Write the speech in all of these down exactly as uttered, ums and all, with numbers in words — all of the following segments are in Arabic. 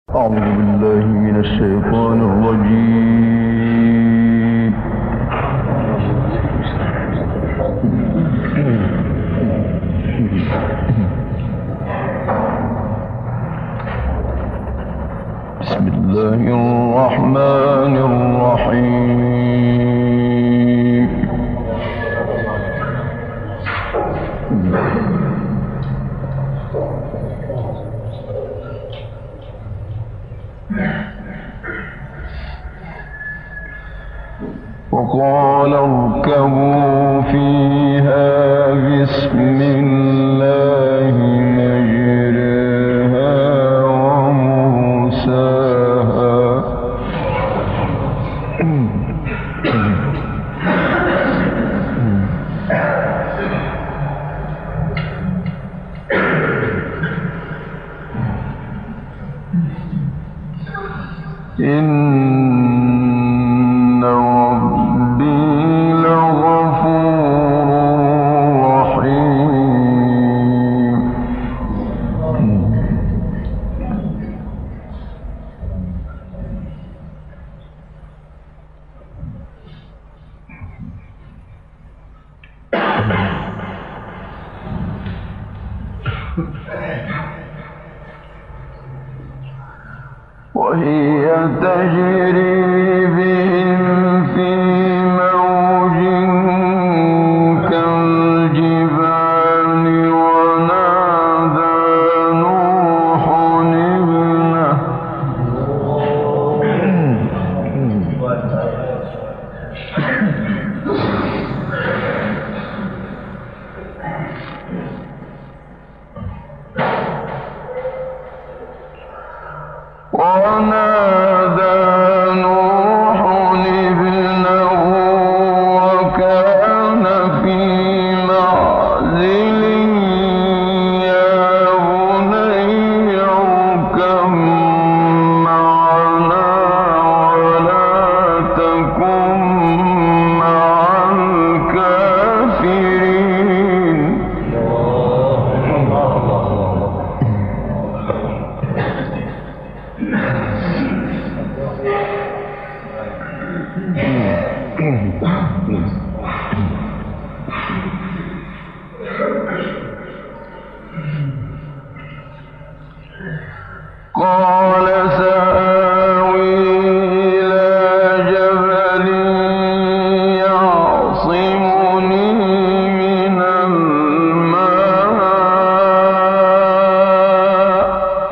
أعوذ بالله من الشيطان الرجيم. بسم الله الرحمن الرحيم. وقال اركبوا فيها بسم الله مجريها ومرساها إن وهي تجري بهم في موج كالجبال ونادى نوح ابنه ونادى نوح ابنه وكان في معزل يا بني اركب معنا ولا تكن مع الكافرين. قال سآوي إلى جبل يعصمني من الماء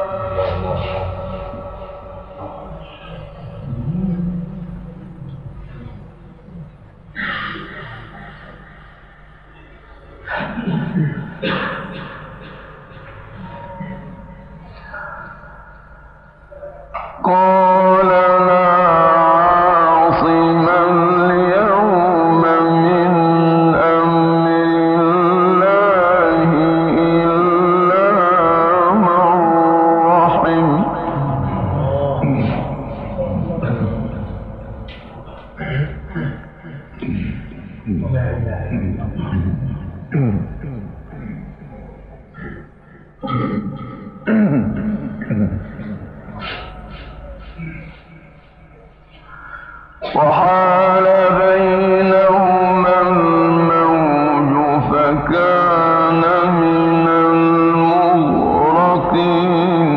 قال لا عاصم اليوم من أمر الله إلا من رحم. وحال بينهما الموج فكان من المغرقين.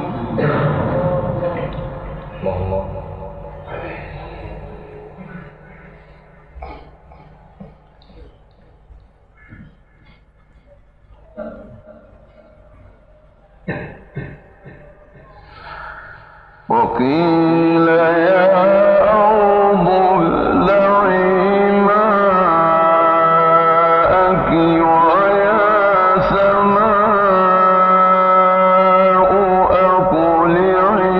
وقيل يا أرض ابلعي ماءك ويا سماء أقلعي.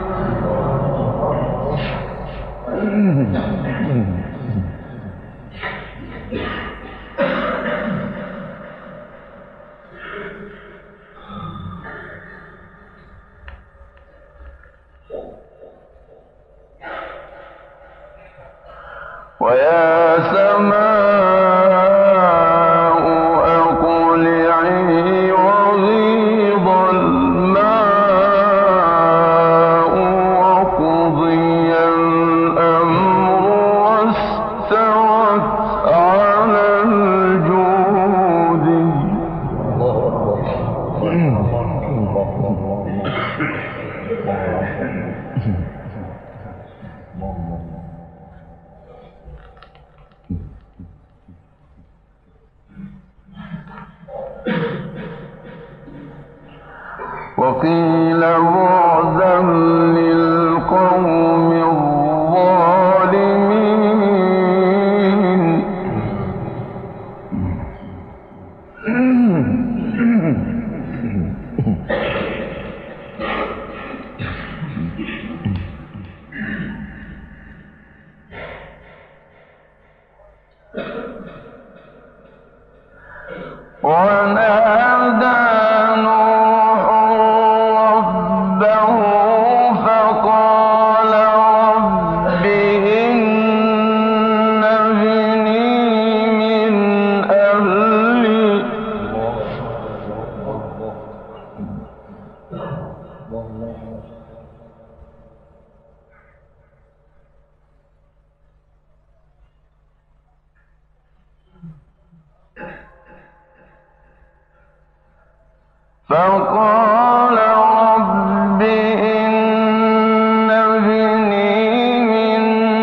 ويا سماء أقلعي وغيض الماء وقيل بعدا للقوم الظالمين ونادى نوح ربه فقال رب إن ابني من أهلي فقال رب إن ابني من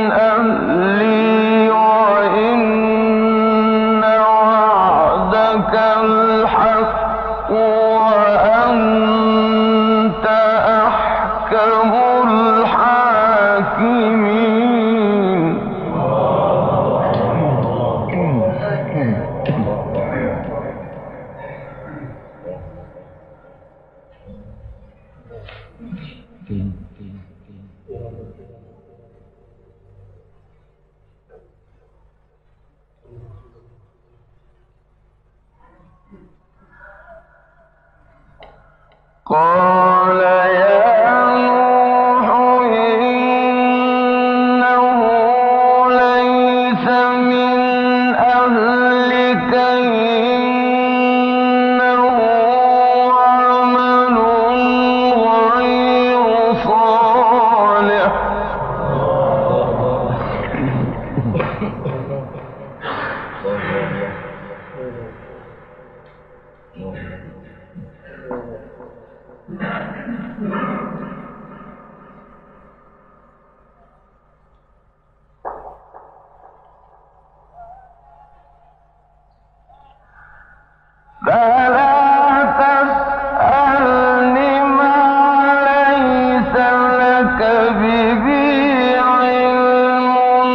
أهلي وإن وعدك الحق وأنت أحكم الحاكمين قال يا نوح إنه ليس من أهلك إنه عمل غير صالح فلا تسألني ما ليس لك به علم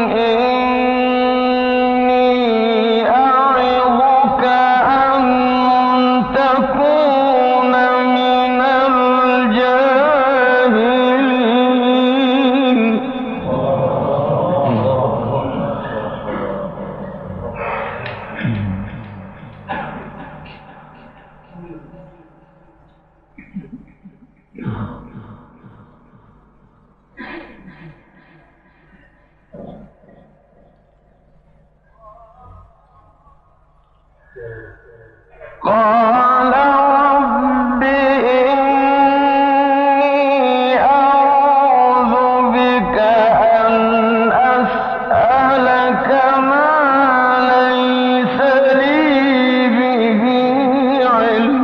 إني أعظك أن تكون من الجاهلين قال رب إني أعوذ بك أن أسألك ما ليس لي به علم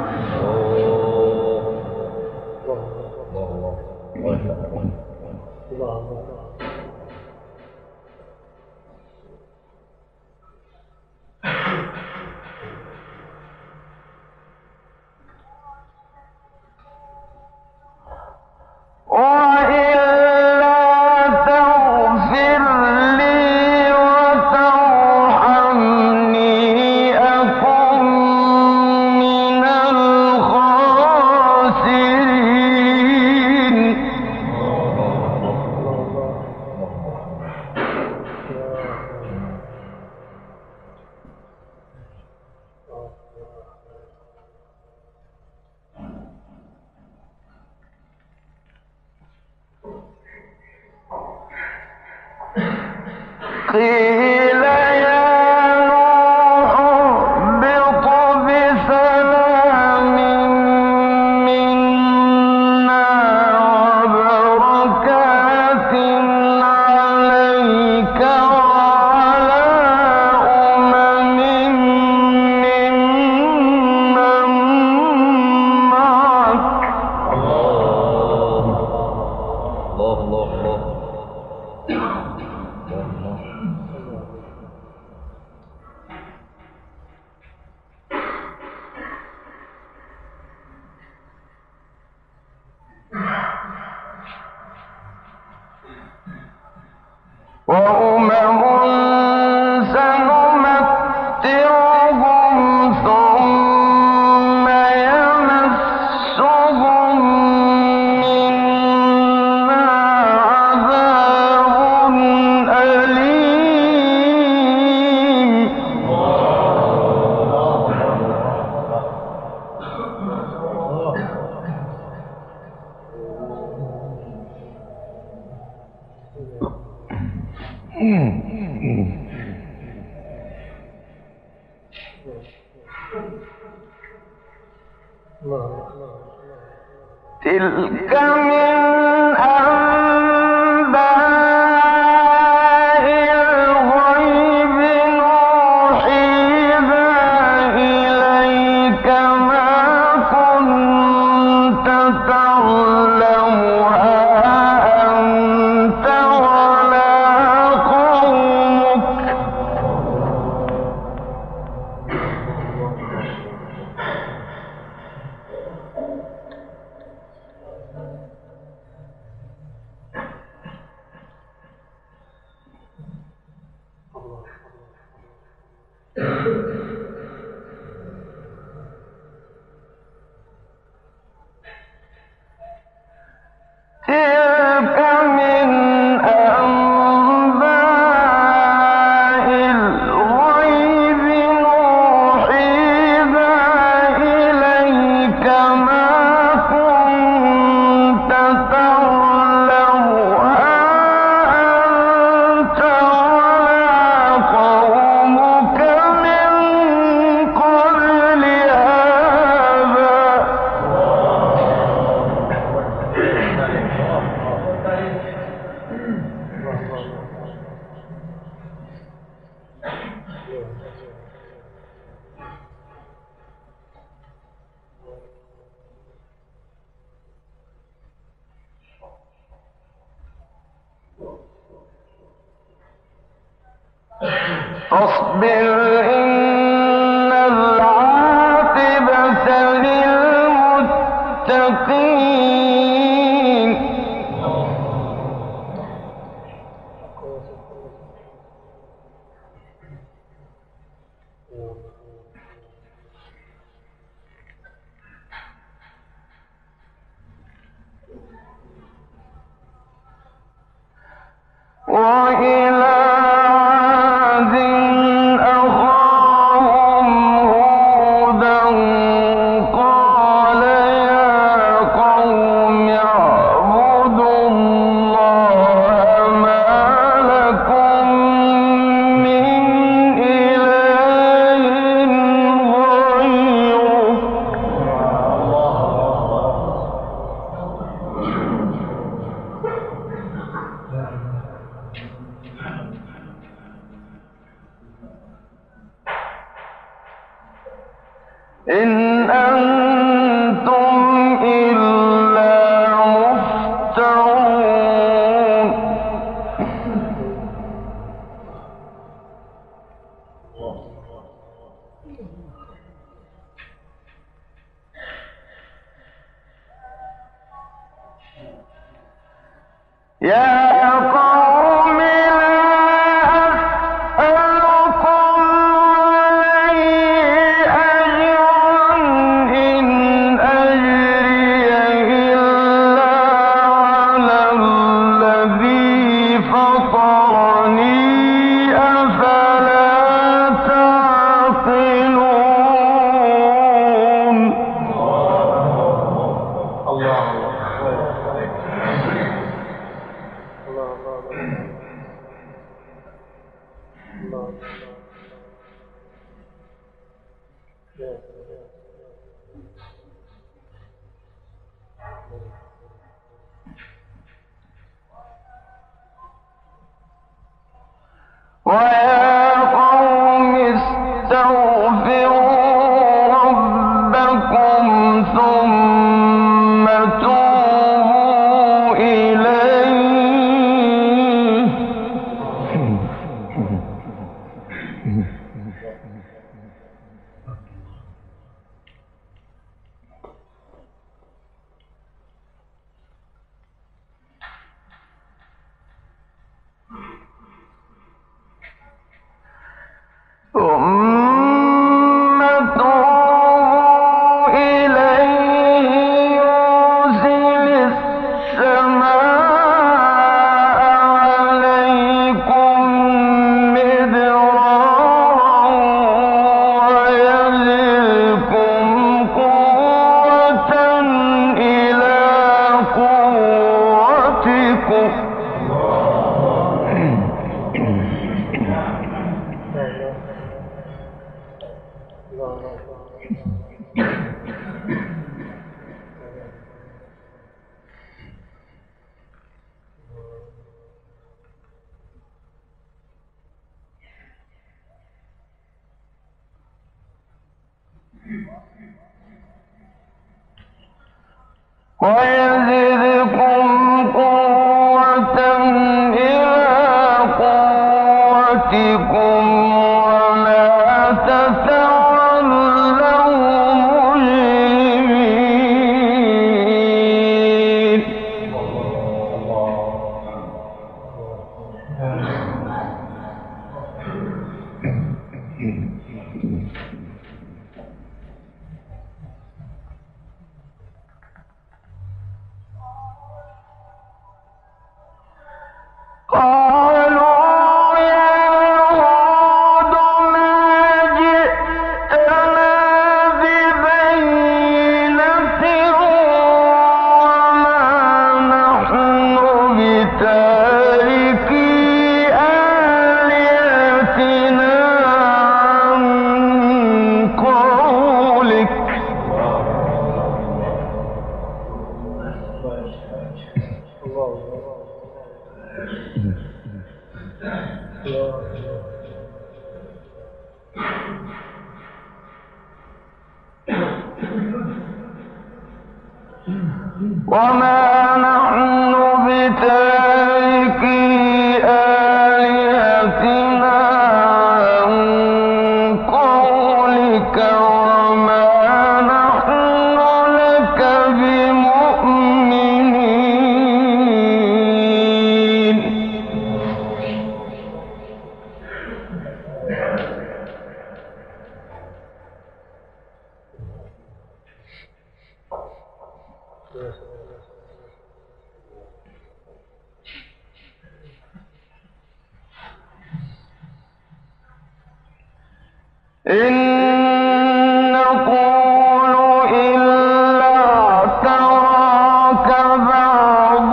قيل يا نوح اهبط بسلام منا وبركات عليك وعلى أمم ممن وأمم سنمتعهم ثم يمسهم منا عذاب أليم. تلك من أنباء الغيب نوحيها إليك ما كنت تعلمها أنت ولا قومك. تلك من أنباء الغيب نوحيها إليك ما كنت تعلمها أنت ولا قومك من قبل هذا. فاصبر إن العاقبة للمتقين. وإلى عاد أخاهم هودا قال يا قوم اعبدوا الله ما لكم من إله غيره. إن أنتم إلا مفترون. يا قوم لا أسألكم عليه أجرا إن أجري إلا على الذي فطرني أفلا تعقلون. ويا قوم استغفروا ربكم ثم توبوا إليه ثم توبوا إليه يرسل السماء عليكم مدرارا ويزدكم قوة إلى قوتكم ويزدكم قوة إلى قوتكم ولا تتولوا مجرمين قالوا يا هود ما جئتنا ببينة وما نحن بتاركي آلهتنا عن قولك وما نحن بتاركي آلهتنا عن قولك وما نحن لك بمؤمنين إن نقول إلا اعتراك بعض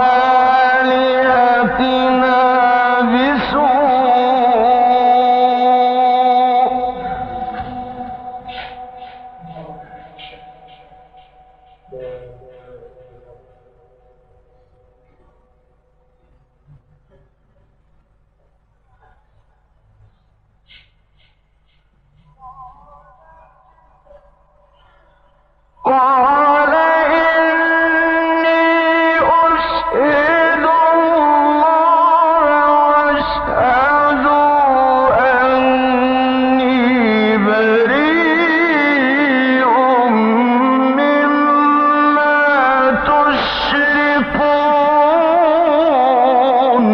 آلهتنا بسوء قال إني أشهد الله واشهدوا أني بريء مما تشركون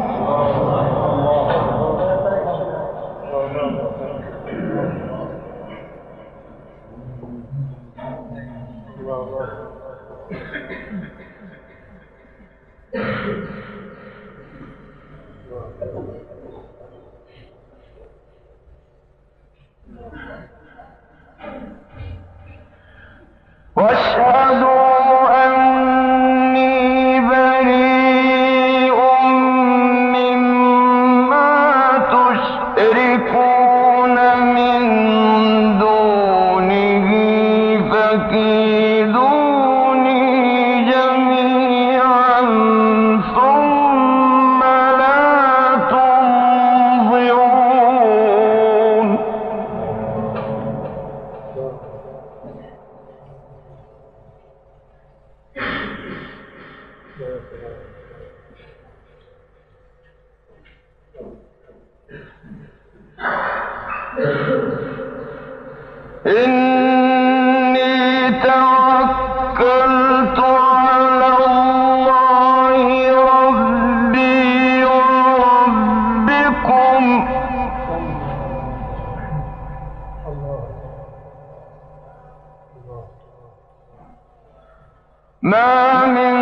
واشهدوا أني بريء مما تشركون من دونه فكيدوني جميعا ثم لا تنظرون إني توكلت على الله ربي وربكم ما من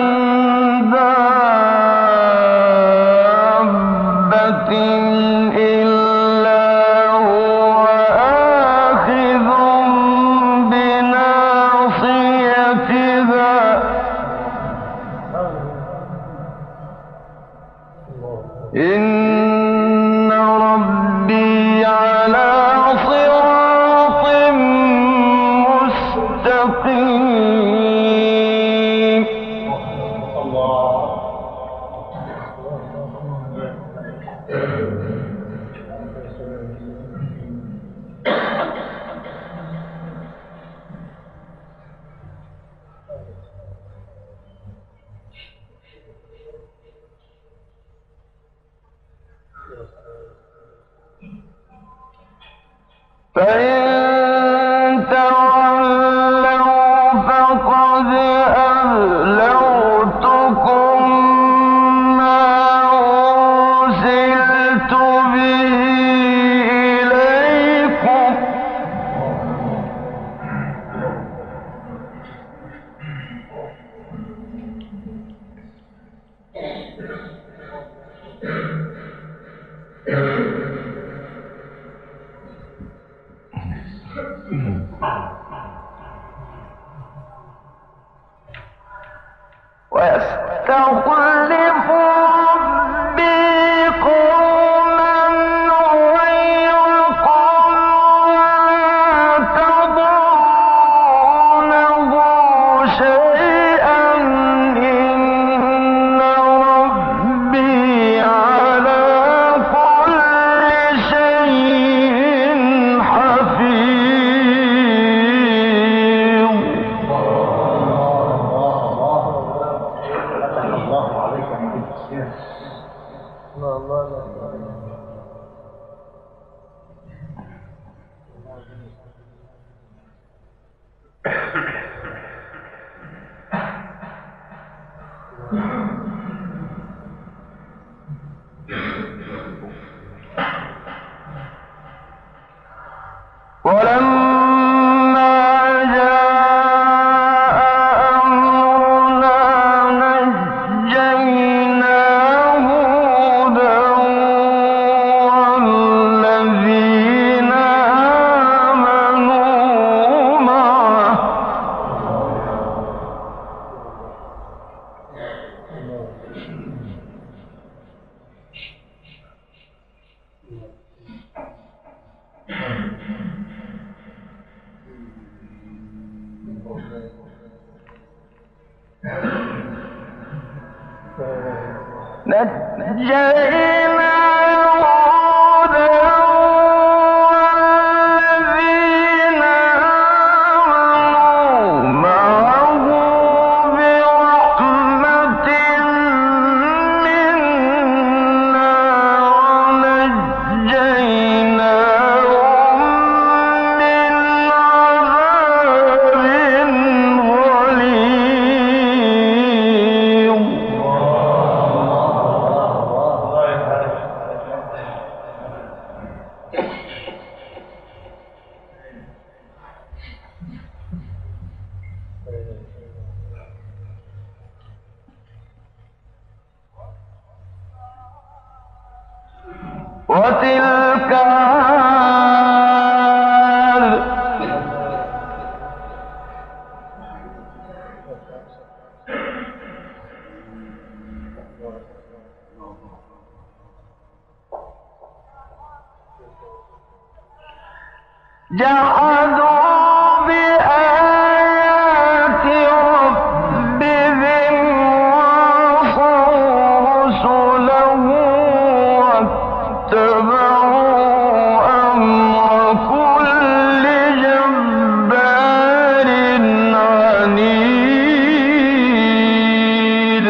دابة إلا هو آخذ بناصيتها إن ربي على صراط مستقيم. فإن تولوا فقد أبلغتكم ما أرسلت به إليكم ويستخلف ربي قوما غيركم ولا تضرونه شيئا إن ربي على كل شيء حفيظ. ولما جاء أمرنا نجينا هودا والذين آمنوا معه نجينا هودا والذين آمنوا معه برحمة منا ونجيناهم من عذاب غليظ. وتلك عاد جحدوا بآيات ربهم وعصوا رسله واتبعوا أمر كل جبار عنيد.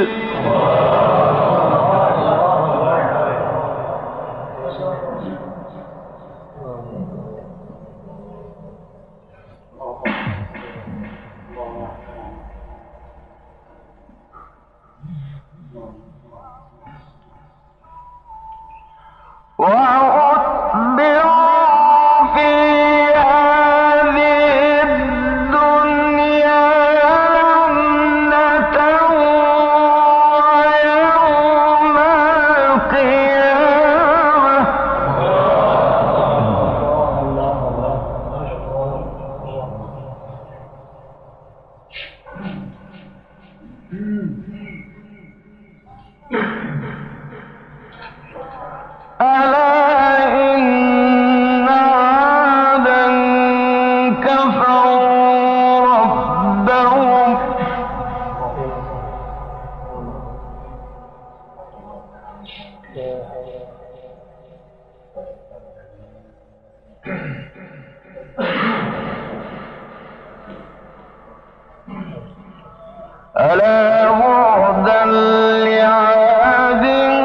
ألا بعدا لعاد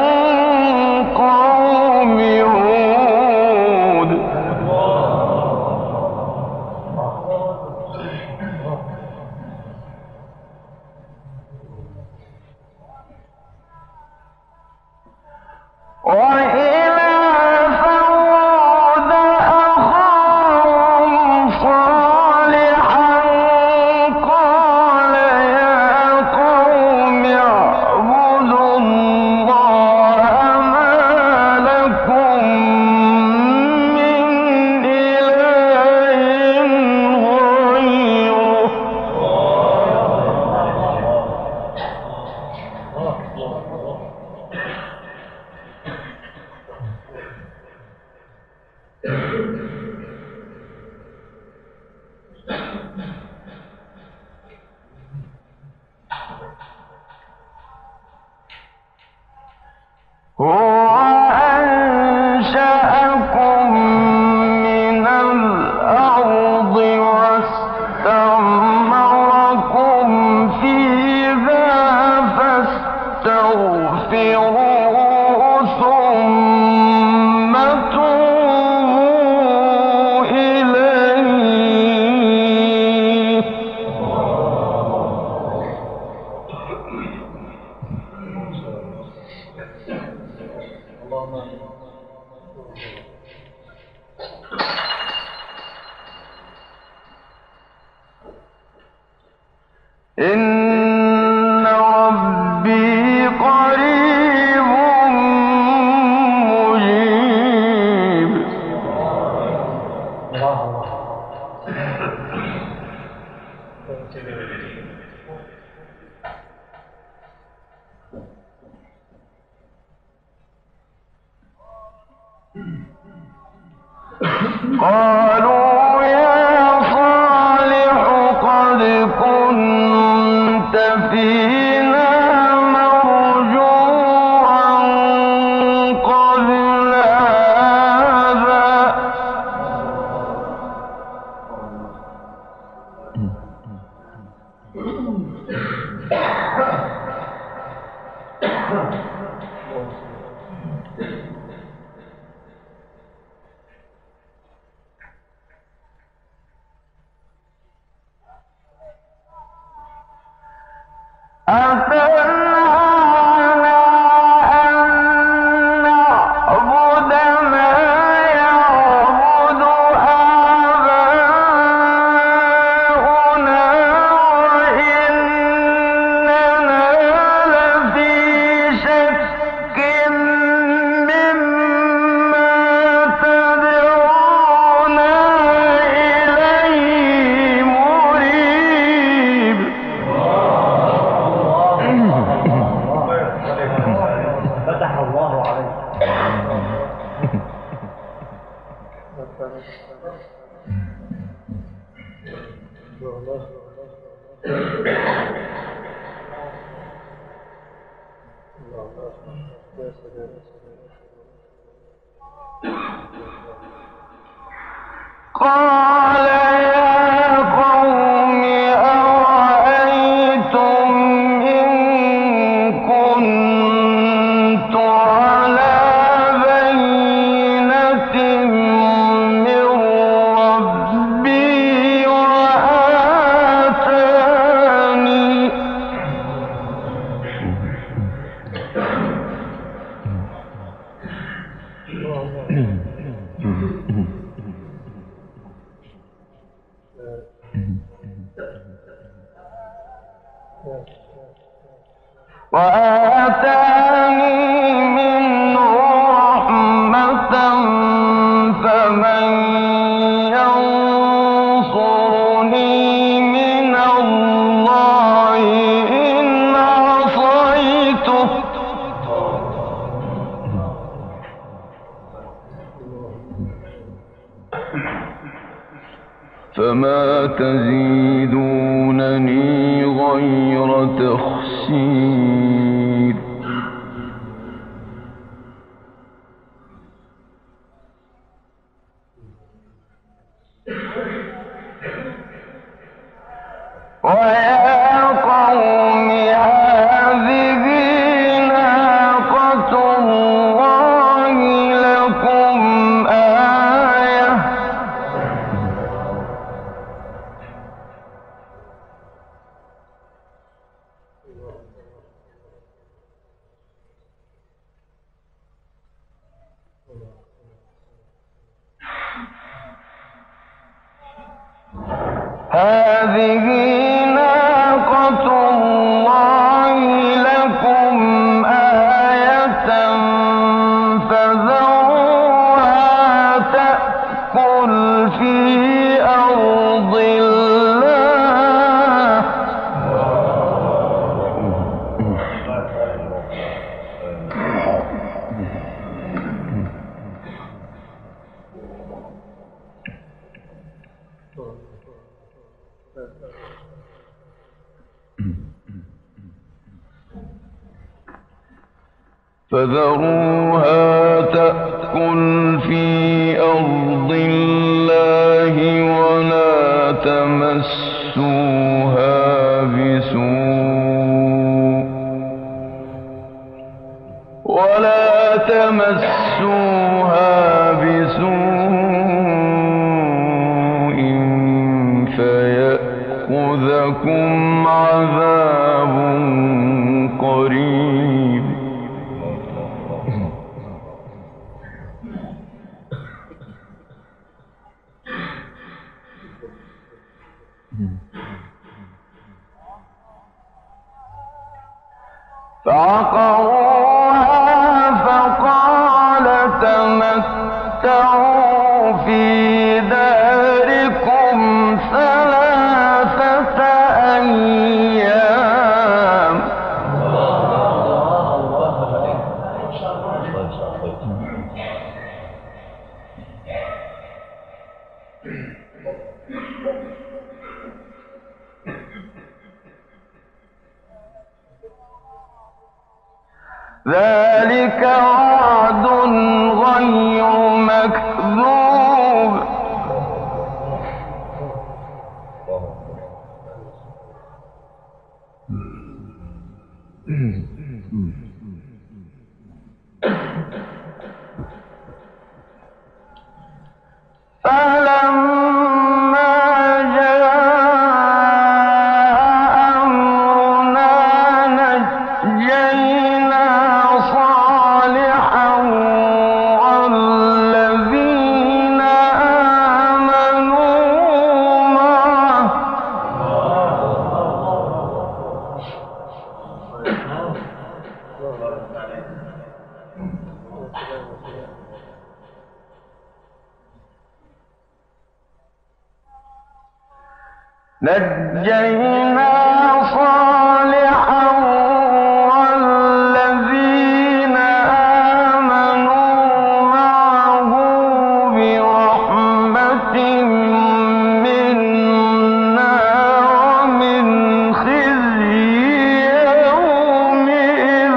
قوم هود. وإلى ثمود أخاهم صالحا قال يا قوم اعبدوا الله ما لكم من إله غيره. هو أنشأكم من الأرض واستعمركم فيها فاستغفروه ثم توبوا إليه. إن ربي قريب مجيب. قالوا يا صالح قد كنت فينا مرجوا قبل هذا أتنهانا أن نعبد ما يعبد آباؤنا وإننا لفي شك مما تدعونا إليه مريب. فتح الله عليك. قال يا قوم أرأيتم إن كنت على بينة من ربي وآتاني وآتاني منه رحمة فمن ينصرني من الله إن فما تزيدونني غير تخسير ويا قوم هذه ناقة الله لكم آية هذه ناقة الله لكم آية فذروها تأكل في أرض الله فذروها تأكل في أرض الله ولا تمسوها بسوء ولا تمسوها بسوء فيأخذكم عذاب قريب فعقروها فقال تمتعوا في داركم ثلاثة أيام ذلك وعد غير مكذوب فلما جاء أمرنا نجينا صالحا والذين آمنوا معه نجينا صالحا والذين آمنوا معه برحمة منا ومن خزي يومئذ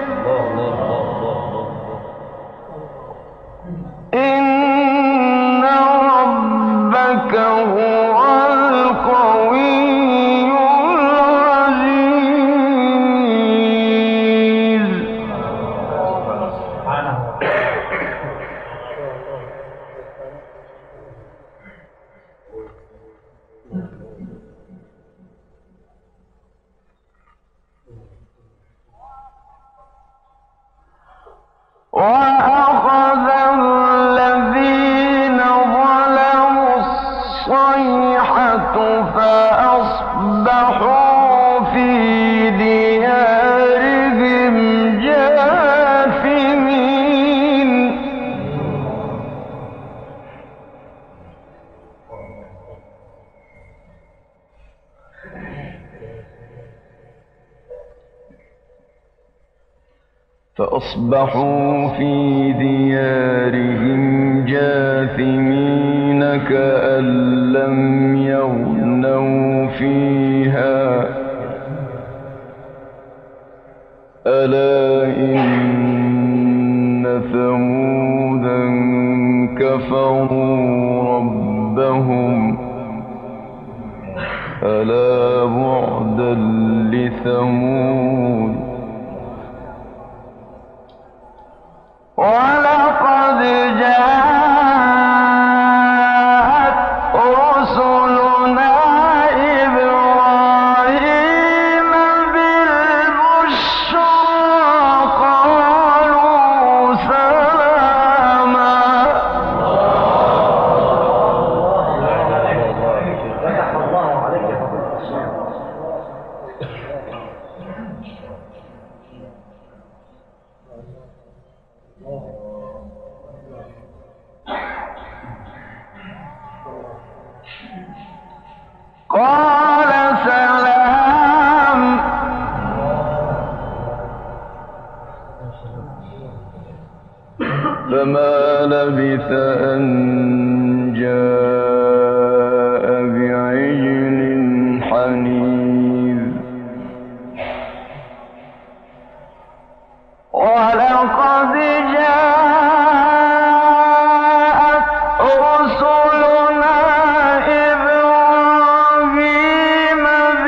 إن ربك هو القوي العزيز وأخذ الذين ظلموا الصيحة فأصبحوا في ديارهم جاثمين فأصبحوا في ديارهم جاثمين كأن لم يغنوا فيها ألا إن ثمودا كفروا ربهم ألا بعدا لثمود ولقد جاءت رسلنا إبراهيم بالبشرى قالوا سلاما فتح الله عليك قال سلام فما لبث أن جاء بعجل حنيذ ولقد جاءت رسلنا إبراهيم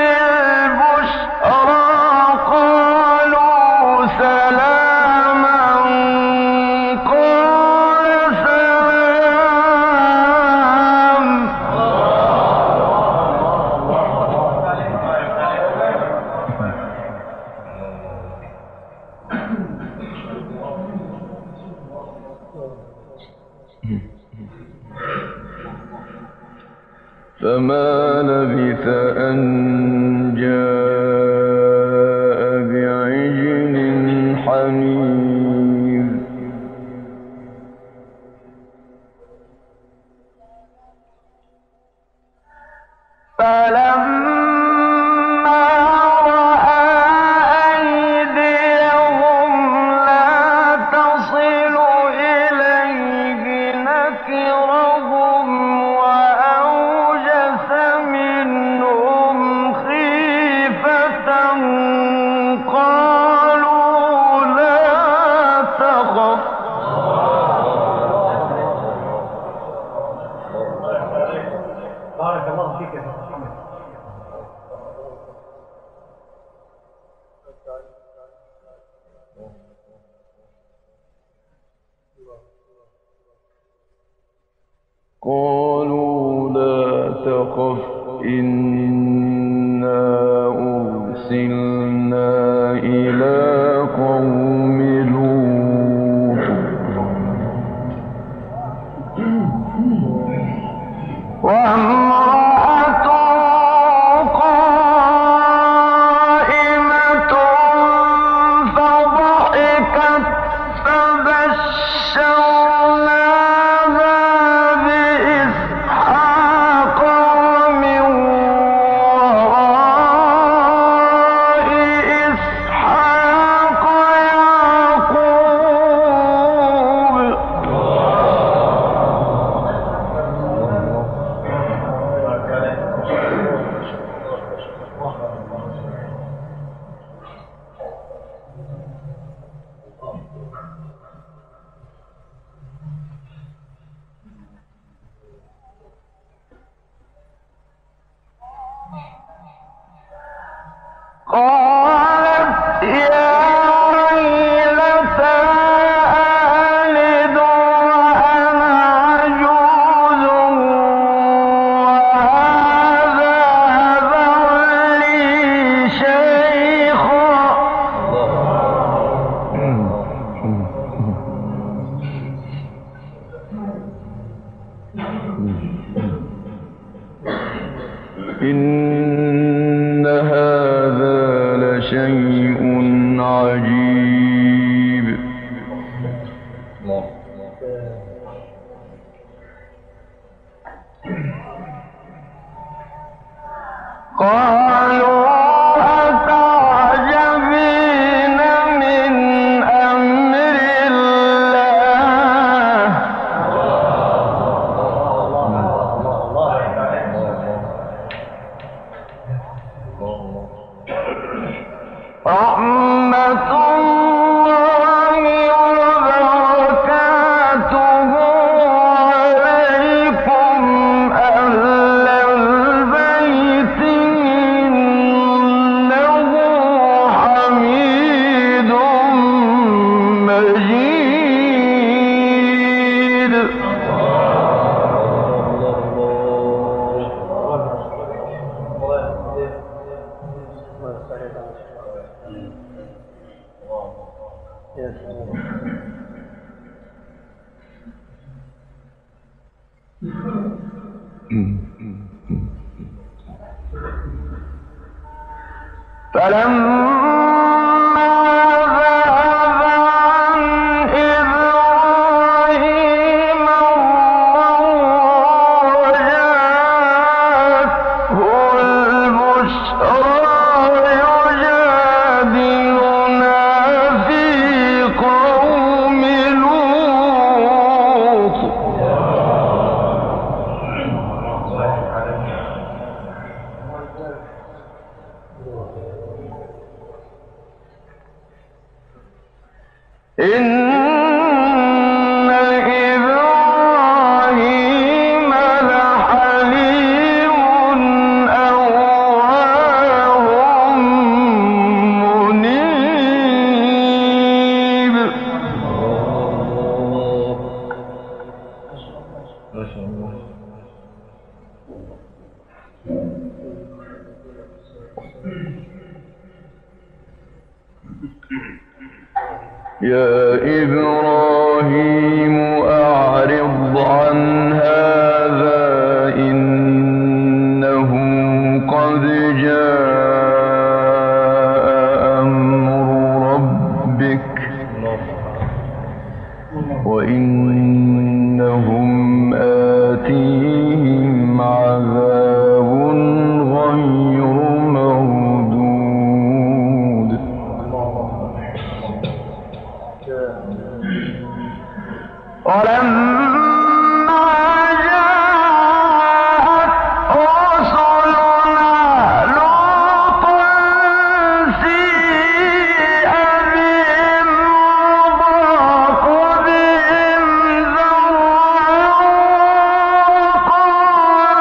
بالبشرى قالوا سلاما قال سلام فما لبث أن جاء بعجل حنيذ فلما رأى أيديهم لا تصل إليه نكرهم وأوجس منهم خيفة قالوا لا تخف بارك الله فيك يا محمد. قالوا لا تخف إنا أرسلنا إلى قوم لوط وامرأته قائمة فضحكت فبشرناها بإسحاق ومن وراء إسحاق يعقوب قالت يا ويلتى ألد وأنا عجوز وهذا بعلي شيخا إن هذا لشيء عجيب قالوا أتعجبين من أمر الله رحمة الله وبركاته عليكم أهل البيت إنه حميد مجيد. فلما ذهب عن إبراهيم الروع جاءته البشرى يجادلنا في قوم لوط. إن إبراهيم لحليم أواه منيب. يا إبراهيم أعرض عن هذا إنه قد جاء أمر ربك وإنهم آتيهم عذاب غير مردود. ولما جاءت رسلنا لوطا سيء بهم وضاق بهم ذرعا وقال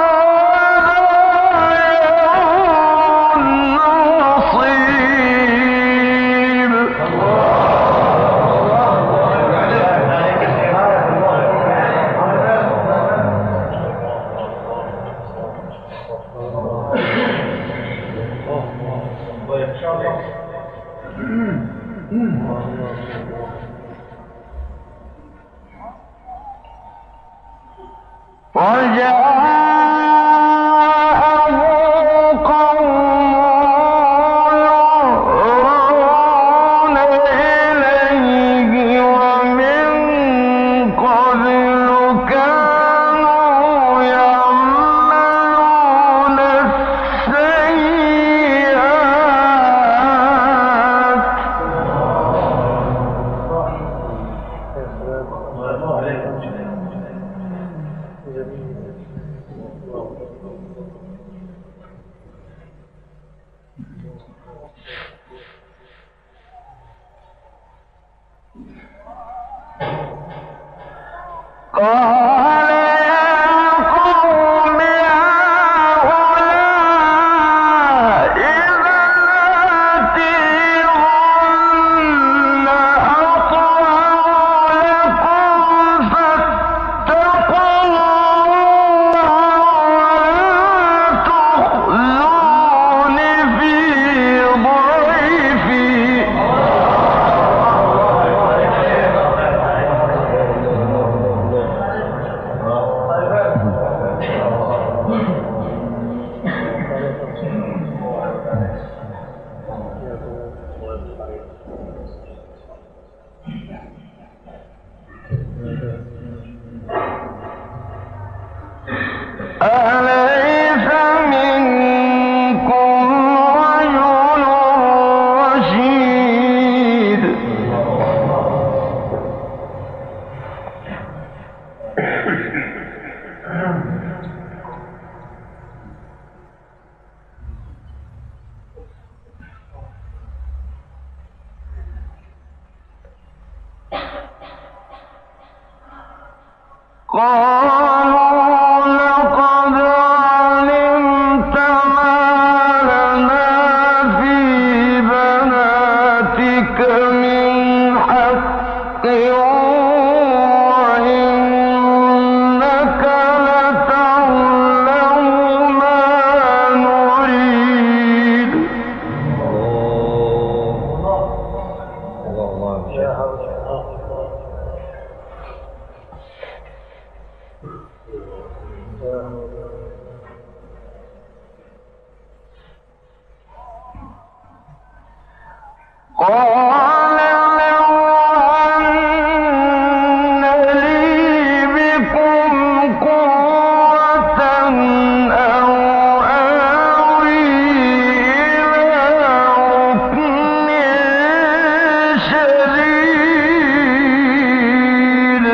وجاءه قومه يهرعون إليه ومن قبل كانوا يعملون السيئات. قال يا قوم هؤلاء بناتي هن أطهر لكم فاتقوا الله ولا تخزون في ضيفي. أليس منكم رجل رشيد. قال لو أن لي بكم قوة أو آوي إلى ركن شديد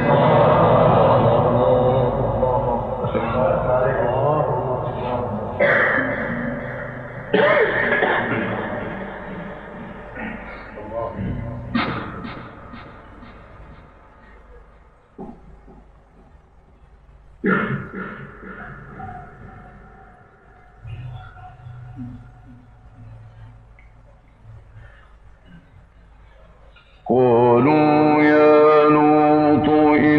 قالوا يا لوط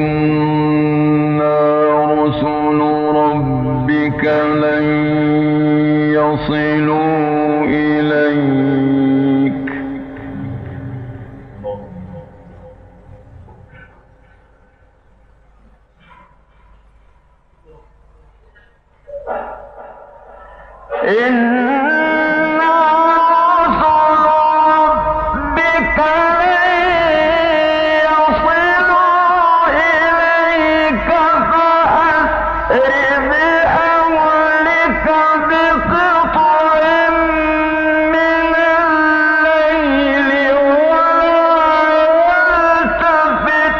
إنا رسل ربك لن يصلوا إليك إنا رسل ربك لن يصلوا إليك فأسر بأهلك بقطع من الليل ولا يلتفت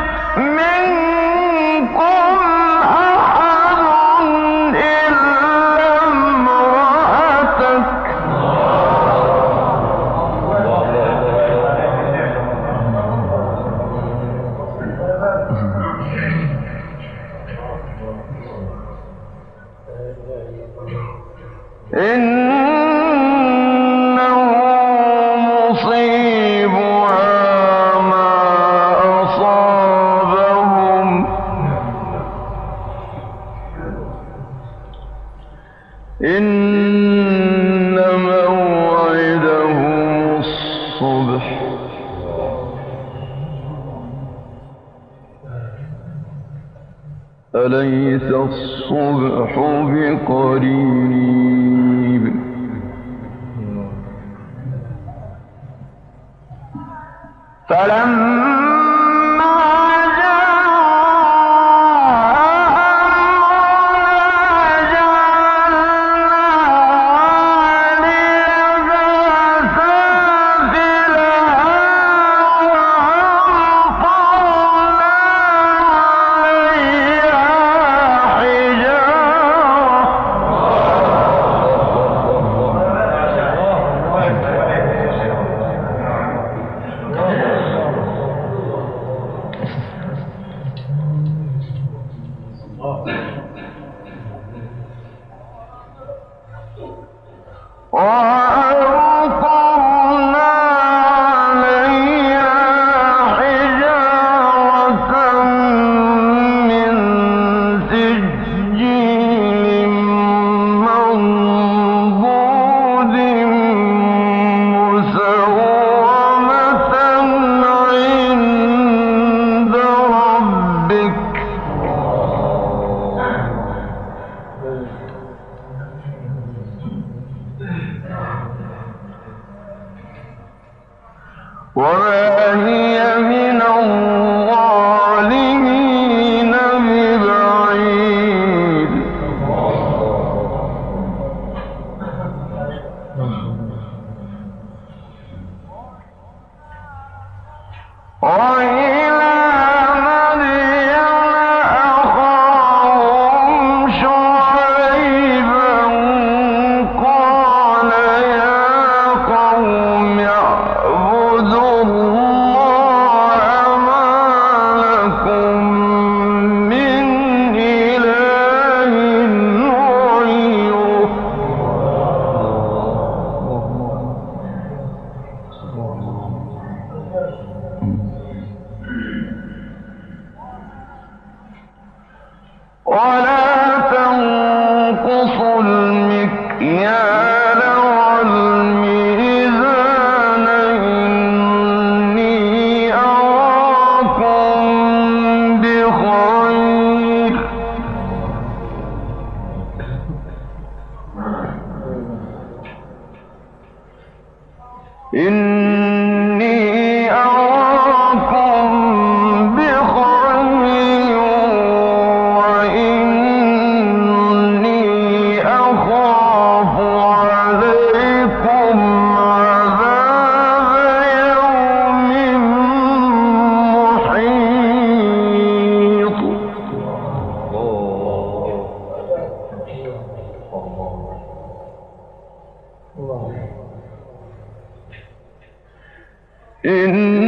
منكم أحد إلا امرأتك إنه مصيبها ما أصابهم إن موعدهم الصبح أليس الصبح بقريب فلما جاء أمرنا جعلنا عاليها سافلها وأمطرنا عليها وأمطرنا عليها حجارة من سجيل منضود مسومة عند ربك وما هي من الظالمين ببعيد وإلى مدين أخاهم شعيبا قال يا قوم اعبدوا الله ما لكم من إله غيره ولا تنقصوا المكيال والميزان إني إن